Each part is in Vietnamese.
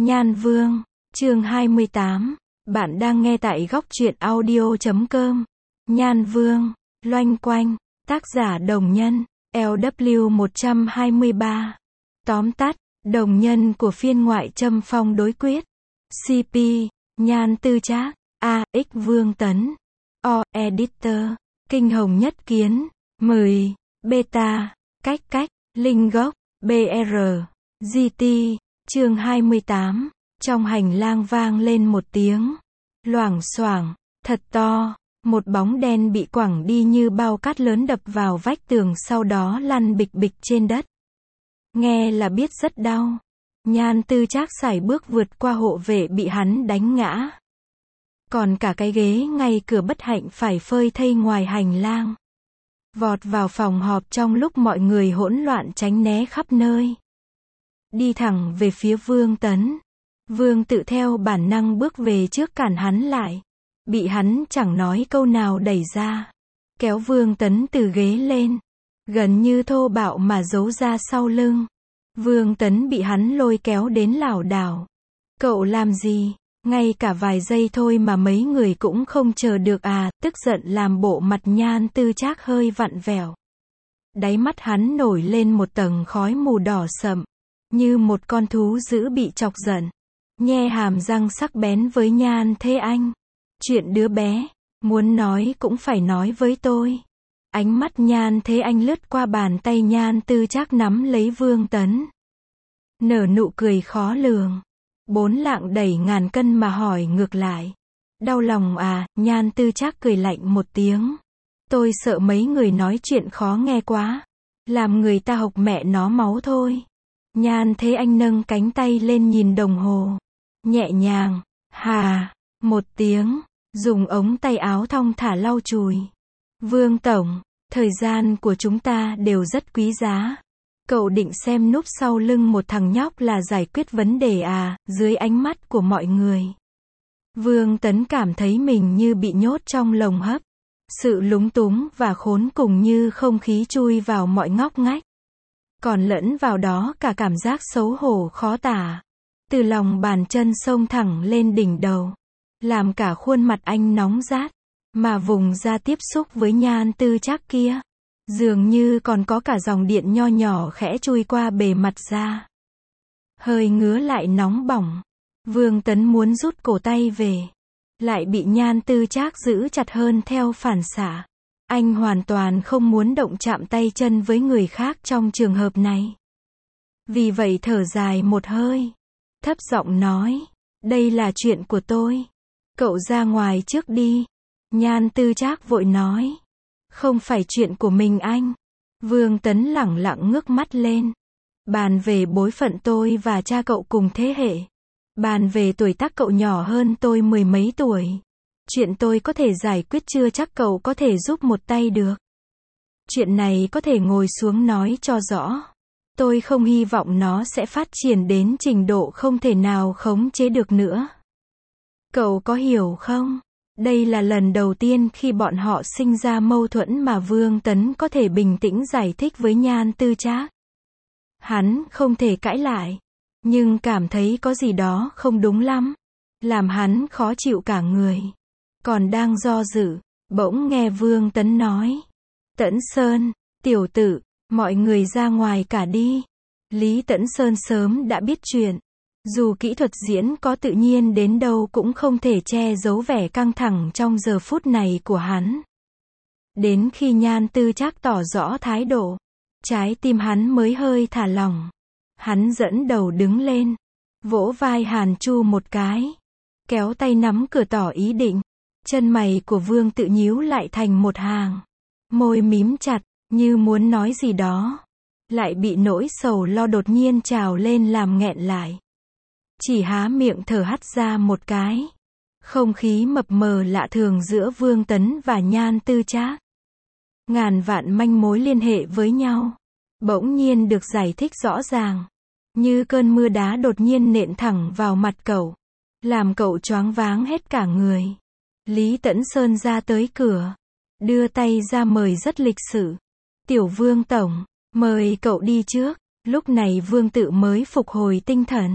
Nhan Vương, chương 28. Bạn đang nghe tại góc truyện audio.com. Nhan Vương, loanh quanh, tác giả Đồng Nhân, LW 123. Tóm tắt, đồng nhân của phiên ngoại châm phong đối quyết. CP, Nhan Tư Trác, AX Vương Tấn, O Editor, Kinh Hồng Nhất Kiến, 10, Beta, cách, Linh Gốc, BR, GT, chương 28. Trong hành lang vang lên một tiếng loảng xoảng thật to, một bóng đen bị quẳng đi như bao cát lớn đập vào vách tường, sau đó lăn bịch bịch trên đất. Nghe là biết rất đau. Nhan Tư Trác sải bước vượt qua hộ vệ bị hắn đánh ngã. Còn cả cái ghế ngay cửa bất hạnh phải phơi thây ngoài hành lang. Vọt vào phòng họp trong lúc mọi người hỗn loạn tránh né khắp nơi. Đi thẳng về phía Vương Tấn. Vương tự theo bản năng bước về trước cản hắn lại. Bị hắn chẳng nói câu nào đẩy ra. Kéo Vương Tấn từ ghế lên. Gần như thô bạo mà giấu ra sau lưng. Vương Tấn bị hắn lôi kéo đến lảo đảo. Cậu làm gì? Ngay cả vài giây thôi mà mấy người cũng không chờ được à? Tức giận làm bộ mặt Nhan Tư Trác hơi vặn vẹo. Đáy mắt hắn nổi lên một tầng khói mù đỏ sậm. Như một con thú dữ bị chọc giận. Nhe hàm răng sắc bén với Nhan Thế Anh. Chuyện đứa bé, muốn nói cũng phải nói với tôi. Ánh mắt Nhan Thế Anh lướt qua bàn tay Nhan Tư Trác nắm lấy Vương Tấn. Nở nụ cười khó lường. 4 lạng đẩy ngàn cân mà hỏi ngược lại. Đau lòng à? Nhan Tư Trác cười lạnh một tiếng. Tôi sợ mấy người nói chuyện khó nghe quá. Làm người ta hộc mẹ nó máu thôi. Nhan Thế Anh nâng cánh tay lên nhìn đồng hồ. Nhẹ nhàng, hà, một tiếng, dùng ống tay áo thong thả lau chùi. Vương Tổng, thời gian của chúng ta đều rất quý giá. Cậu định xem núp sau lưng một thằng nhóc là giải quyết vấn đề à? Dưới ánh mắt của mọi người, Vương Tấn cảm thấy mình như bị nhốt trong lồng hấp. Sự lúng túng và khốn cùng như không khí chui vào mọi ngóc ngách. Còn lẫn vào đó cả cảm giác xấu hổ khó tả. Từ lòng bàn chân xông thẳng lên đỉnh đầu. Làm cả khuôn mặt anh nóng rát. Mà vùng da tiếp xúc với Nhan Tư Trác kia. Dường như còn có cả dòng điện nho nhỏ khẽ chui qua bề mặt da. Hơi ngứa lại nóng bỏng. Vương Tấn muốn rút cổ tay về. Lại bị Nhan Tư Trác giữ chặt hơn theo phản xạ. Anh hoàn toàn không muốn động chạm tay chân với người khác trong trường hợp này. Vì vậy thở dài một hơi. Thấp giọng nói. Đây là chuyện của tôi. Cậu ra ngoài trước đi. Nhan Tư Trác vội nói. Không phải chuyện của mình anh. Vương Tấn lẳng lặng ngước mắt lên. Bàn về bối phận tôi và cha cậu cùng thế hệ. Bàn về tuổi tác cậu nhỏ hơn tôi 10 mấy tuổi. Chuyện tôi có thể giải quyết chưa chắc cậu có thể giúp một tay được. Chuyện này có thể ngồi xuống nói cho rõ. Tôi không hy vọng nó sẽ phát triển đến trình độ không thể nào khống chế được nữa. Cậu có hiểu không? Đây là lần đầu tiên khi bọn họ sinh ra mâu thuẫn mà Vương Tấn có thể bình tĩnh giải thích với Nhan Tư Trác. Hắn không thể cãi lại. Nhưng cảm thấy có gì đó không đúng lắm. Làm hắn khó chịu cả người. Còn đang do dự, bỗng nghe Vương Tấn nói. Tấn Sơn, tiểu tử, mọi người ra ngoài cả đi. Lý Tấn Sơn sớm đã biết chuyện. Dù kỹ thuật diễn có tự nhiên đến đâu cũng không thể che giấu vẻ căng thẳng trong giờ phút này của hắn. Đến khi Nhan Tư Trác tỏ rõ thái độ, trái tim hắn mới hơi thả lỏng. Hắn dẫn đầu đứng lên, vỗ vai Hàn Chu một cái, kéo tay nắm cửa tỏ ý định. Chân mày của Vương tự nhíu lại thành một hàng, môi mím chặt, như muốn nói gì đó, lại bị nỗi sầu lo đột nhiên trào lên làm nghẹn lại. Chỉ há miệng thở hắt ra một cái. Không khí mập mờ lạ thường giữa Vương Tấn và Nhan Tư Trác. Ngàn vạn manh mối liên hệ với nhau. Bỗng nhiên được giải thích rõ ràng. Như cơn mưa đá đột nhiên nện thẳng vào mặt cậu. Làm cậu choáng váng hết cả người. Lý Tấn Sơn ra tới cửa. Đưa tay ra mời rất lịch sự. Tiểu Vương Tổng, mời cậu đi trước. Lúc này Vương tự mới phục hồi tinh thần.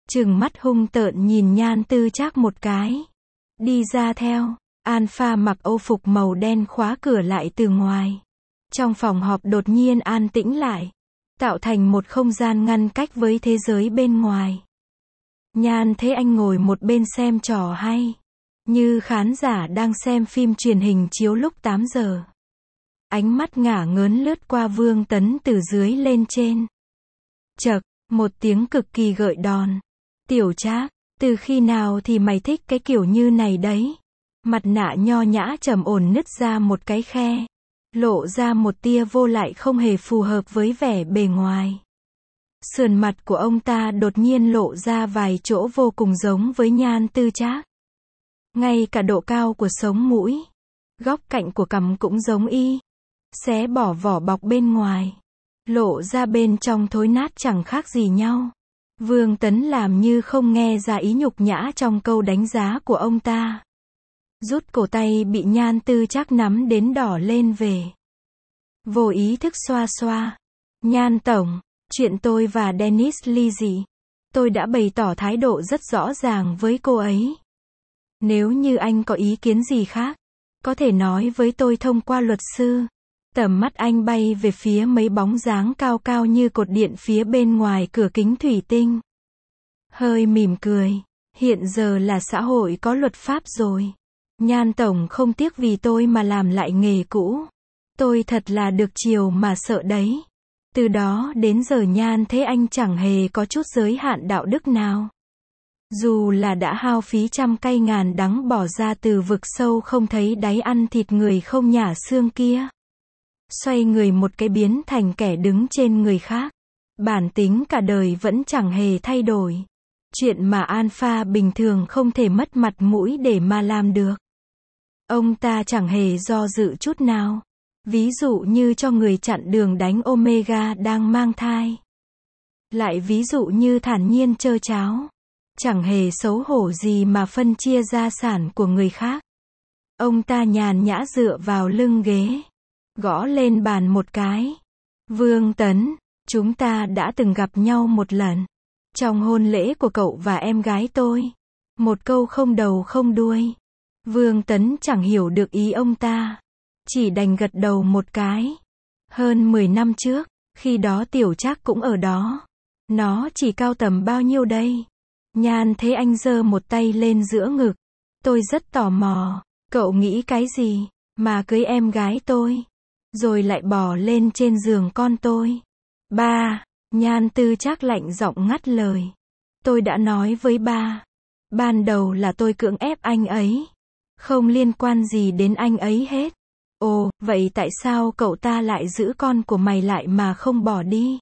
trừng mắt hung tợn nhìn Nhan Tư Trác một cái. Đi ra theo. Alpha mặc âu phục màu đen khóa cửa lại từ ngoài. Trong phòng họp đột nhiên an tĩnh lại, tạo thành một không gian ngăn cách với thế giới bên ngoài. Nhan Thế Anh ngồi một bên xem trò hay, như khán giả đang xem phim truyền hình chiếu lúc 8 giờ. Ánh mắt ngả ngớn lướt qua Vương Tấn từ dưới lên trên. Chậc, một tiếng cực kỳ gợi đòn. Tiểu Trác, từ khi nào thì mày thích cái kiểu như này đấy? Mặt nạ nho nhã trầm ổn nứt ra một cái khe, lộ ra một tia vô lại không hề phù hợp với vẻ bề ngoài. Sườn mặt của ông ta đột nhiên lộ ra vài chỗ vô cùng giống với Nhan Tư Trác. Ngay cả độ cao của sống mũi, góc cạnh của cằm cũng giống y. Xé bỏ vỏ bọc bên ngoài, lộ ra bên trong thối nát chẳng khác gì nhau. Vương Tấn làm như không nghe ra ý nhục nhã trong câu đánh giá của ông ta. Rút cổ tay bị Nhan Tư Trác nắm đến đỏ lên về. Vô ý thức xoa xoa. Nhan tổng, chuyện tôi và Dennis ly dị, tôi đã bày tỏ thái độ rất rõ ràng với cô ấy. Nếu như anh có ý kiến gì khác, có thể nói với tôi thông qua luật sư. Tầm mắt anh bay về phía mấy bóng dáng cao cao như cột điện phía bên ngoài cửa kính thủy tinh. Hơi mỉm cười. Hiện giờ là xã hội có luật pháp rồi. Nhan tổng không tiếc vì tôi mà làm lại nghề cũ. Tôi thật là được chiều mà sợ đấy. Từ đó đến giờ Nhan Thế Anh chẳng hề có chút giới hạn đạo đức nào. Dù là đã hao phí trăm cay ngàn đắng bỏ ra từ vực sâu không thấy đáy ăn thịt người không nhả xương kia. Xoay người một cái biến thành kẻ đứng trên người khác. Bản tính cả đời vẫn chẳng hề thay đổi. Chuyện mà Alpha bình thường không thể mất mặt mũi để mà làm được. Ông ta chẳng hề do dự chút nào. Ví dụ như cho người chặn đường đánh Omega đang mang thai. Lại ví dụ như thản nhiên trơ tráo. Chẳng hề xấu hổ gì mà phân chia gia sản của người khác. Ông ta nhàn nhã dựa vào lưng ghế, gõ lên bàn một cái. Vương Tấn, chúng ta đã từng gặp nhau một lần. Trong hôn lễ của cậu và em gái tôi. Một câu không đầu không đuôi. Vương Tấn chẳng hiểu được ý ông ta. Chỉ đành gật đầu một cái. Hơn 10 năm trước, khi đó Tiểu Trác cũng ở đó. Nó chỉ cao tầm bao nhiêu đây? Nhan Thế Anh giơ một tay lên giữa ngực. Tôi rất tò mò, cậu nghĩ cái gì mà cưới em gái tôi, rồi lại bỏ lên trên giường con tôi? Ba, Nhan Tư Trác lạnh giọng ngắt lời. Tôi đã nói với ba. Ban đầu là tôi cưỡng ép anh ấy. Không liên quan gì đến anh ấy hết. Ồ, vậy tại sao cậu ta lại giữ con của mày lại mà không bỏ đi?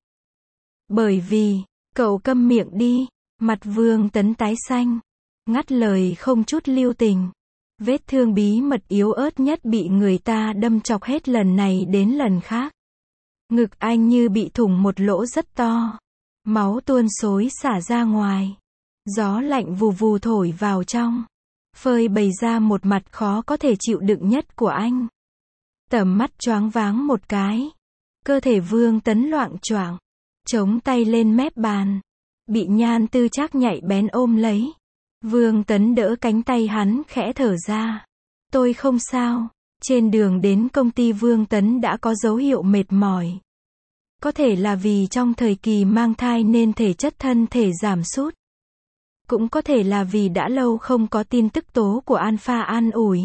Bởi vì, cậu câm miệng đi. Mặt Vương Tấn tái xanh. Ngắt lời không chút lưu tình. Vết thương bí mật yếu ớt nhất bị người ta đâm chọc hết lần này đến lần khác. Ngực anh như bị thủng một lỗ rất to. Máu tuôn xối xả ra ngoài. Gió lạnh vù vù thổi vào trong. Phơi bày ra một mặt khó có thể chịu đựng nhất của anh. Tầm mắt choáng váng một cái. Cơ thể Vương Tấn loạng choạng. Chống tay lên mép bàn. Bị Nhan Tư Trác nhạy bén ôm lấy. Vương Tấn đỡ cánh tay hắn khẽ thở ra. Tôi không sao. Trên đường đến công ty Vương Tấn đã có dấu hiệu mệt mỏi. Có thể là vì trong thời kỳ mang thai nên thể chất thân thể giảm sút. Cũng có thể là vì đã lâu không có tin tức tố của Alpha an ủi.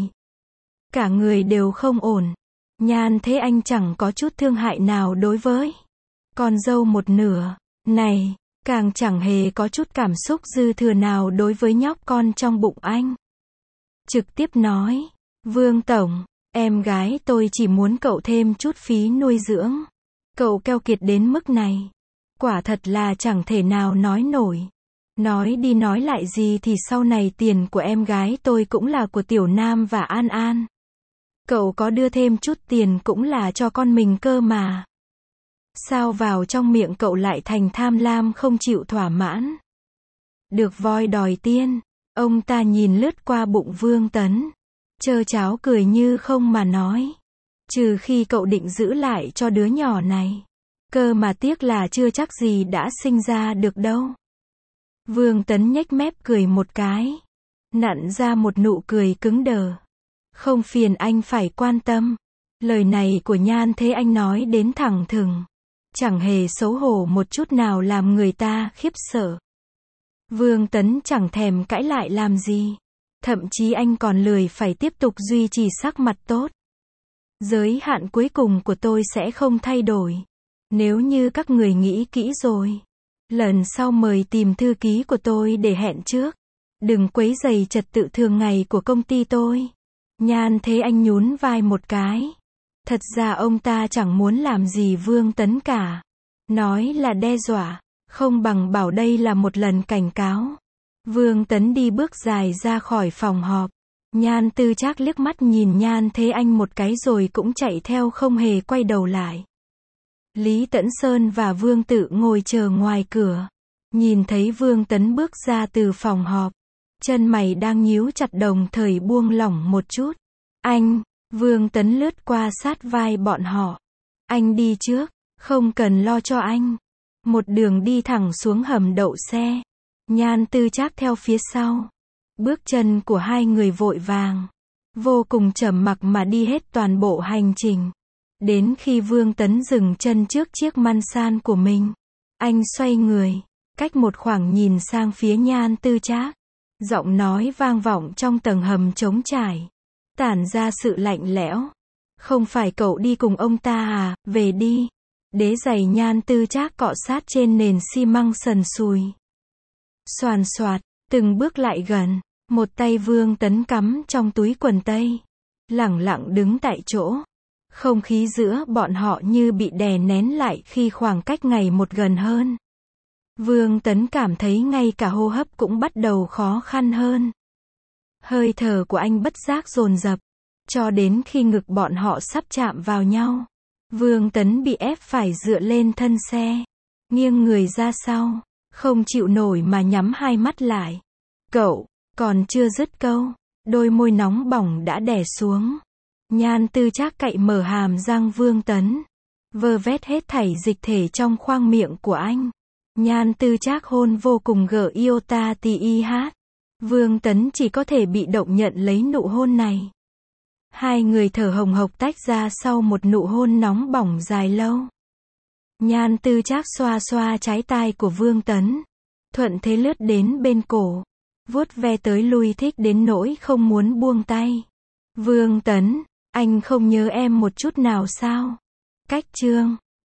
Cả người đều không ổn. Nhan Thế Anh chẳng có chút thương hại nào đối với con dâu một nửa này. Càng chẳng hề có chút cảm xúc dư thừa nào đối với nhóc con trong bụng anh. Trực tiếp nói, Vương Tổng, em gái tôi chỉ muốn cậu thêm chút phí nuôi dưỡng. Cậu keo kiệt đến mức này. Quả thật là chẳng thể nào nói nổi. Nói đi nói lại gì thì sau này tiền của em gái tôi cũng là của Tiểu Nam và An An. Cậu có đưa thêm chút tiền cũng là cho con mình cơ mà. Sao vào trong miệng cậu lại thành tham lam không chịu thỏa mãn? Được voi đòi tiên. Ông ta nhìn lướt qua bụng Vương Tấn. Trơ tráo cười như không mà nói. Trừ khi cậu định giữ lại cho đứa nhỏ này. Cơ mà tiếc là chưa chắc gì đã sinh ra được đâu. Vương Tấn nhếch mép cười một cái, nặn ra một nụ cười cứng đờ. Không phiền anh phải quan tâm. Lời này của Nhan Thế Anh nói đến thẳng thừng, chẳng hề xấu hổ một chút nào làm người ta khiếp sợ. Vương Tấn chẳng thèm cãi lại làm gì. Thậm chí anh còn lười phải tiếp tục duy trì sắc mặt tốt. Giới hạn cuối cùng của tôi sẽ không thay đổi. Nếu như các người nghĩ kỹ rồi, lần sau mời tìm thư ký của tôi để hẹn trước. Đừng quấy rầy trật tự thường ngày của công ty tôi. Nhan Thế Anh nhún vai một cái. Thật ra ông ta chẳng muốn làm gì Vương Tấn cả. Nói là đe dọa, không bằng bảo đây là một lần cảnh cáo. Vương Tấn đi bước dài ra khỏi phòng họp. Nhan Tư Trác liếc mắt nhìn Nhan Thế Anh một cái rồi cũng chạy theo không hề quay đầu lại. Lý Tẫn Sơn và Vương Tự ngồi chờ ngoài cửa. Nhìn thấy Vương Tấn bước ra từ phòng họp, chân mày đang nhíu chặt đồng thời buông lỏng một chút. Anh, Vương Tấn lướt qua sát vai bọn họ. Anh đi trước, không cần lo cho anh. Một đường đi thẳng xuống hầm đậu xe. Nhan Tư Trác theo phía sau. Bước chân của hai người vội vàng, vô cùng trầm mặc mà đi hết toàn bộ hành trình. Đến khi Vương Tấn dừng chân trước chiếc Mansan của mình, anh xoay người, cách một khoảng nhìn sang phía Nhan Tư Trác. Giọng nói vang vọng trong tầng hầm trống trải, tản ra sự lạnh lẽo. Không phải cậu đi cùng ông ta à, về đi. Đế giày Nhan Tư Trác cọ sát trên nền xi măng sần sùi. Xoàn xoạt, từng bước lại gần, một tay Vương Tấn cắm trong túi quần tây, lẳng lặng đứng tại chỗ. Không khí giữa bọn họ như bị đè nén lại khi khoảng cách ngày một gần hơn. Vương Tấn cảm thấy ngay cả hô hấp cũng bắt đầu khó khăn hơn. Hơi thở của anh bất giác dồn dập, cho đến khi ngực bọn họ sắp chạm vào nhau. Vương Tấn bị ép phải dựa lên thân xe, nghiêng người ra sau, không chịu nổi mà nhắm hai mắt lại. Cậu, còn chưa dứt câu, đôi môi nóng bỏng đã đè xuống. Nhan Tư Trác cạy mở hàm răng Vương Tấn, vơ vét hết thảy dịch thể trong khoang miệng của anh. Nhan Tư Trác hôn vô cùng gở iota ti hát. Vương Tấn chỉ có thể bị động nhận lấy nụ hôn này. Hai người thở hồng hộc tách ra sau một nụ hôn nóng bỏng dài lâu. Nhan Tư Trác xoa xoa trái tai của Vương Tấn, thuận thế lướt đến bên cổ, vuốt ve tới lui thích đến nỗi không muốn buông tay. Vương Tấn, anh không nhớ em một chút nào sao? Cách chương